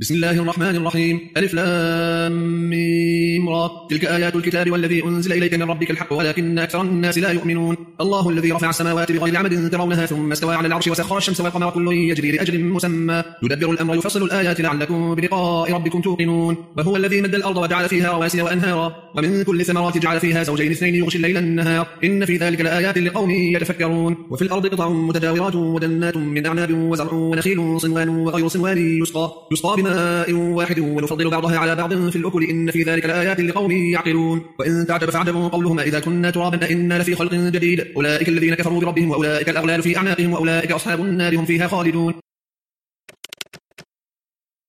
بسم الله الرحمن الرحيم. ألف لام ميم را. تلك آيات الكتاب والذي أنزل إليك من ربك الحق ولكن أكثر الناس لا يؤمنون. الله الذي رفع السماوات بغير عمد ترونها ثم استوى على العرش وسخر الشمس والقمر كل يجري لأجل مسمى يدبر الأمر يفصل الآيات لعلكم بلقاء ربكم توقنون. وهو الذي مد الأرض وجعل فيها رواسي وأنهارا ومن كل الثمرات جعل فيها زوجين اثنين يغشي الليل النهار إن في ذلك لآيات لقوم يتفكرون. وفي الأرض قطع متجاورات وجنات من أعناب وزرع ونخيل صنوان وغير صنوان يسقى بماء واحد ونفضل بعضها على بعض في الأكل إن في ذلك لآيات لقوم يعقلون. وإن تعجب فعجب قولهم إذا كنا ترابا إنا لفي خلق جديد أولئك الذين كفروا بربهم وأولئك الأغلال في أعناقهم وأولئك أصحاب النار هم فيها خالدون.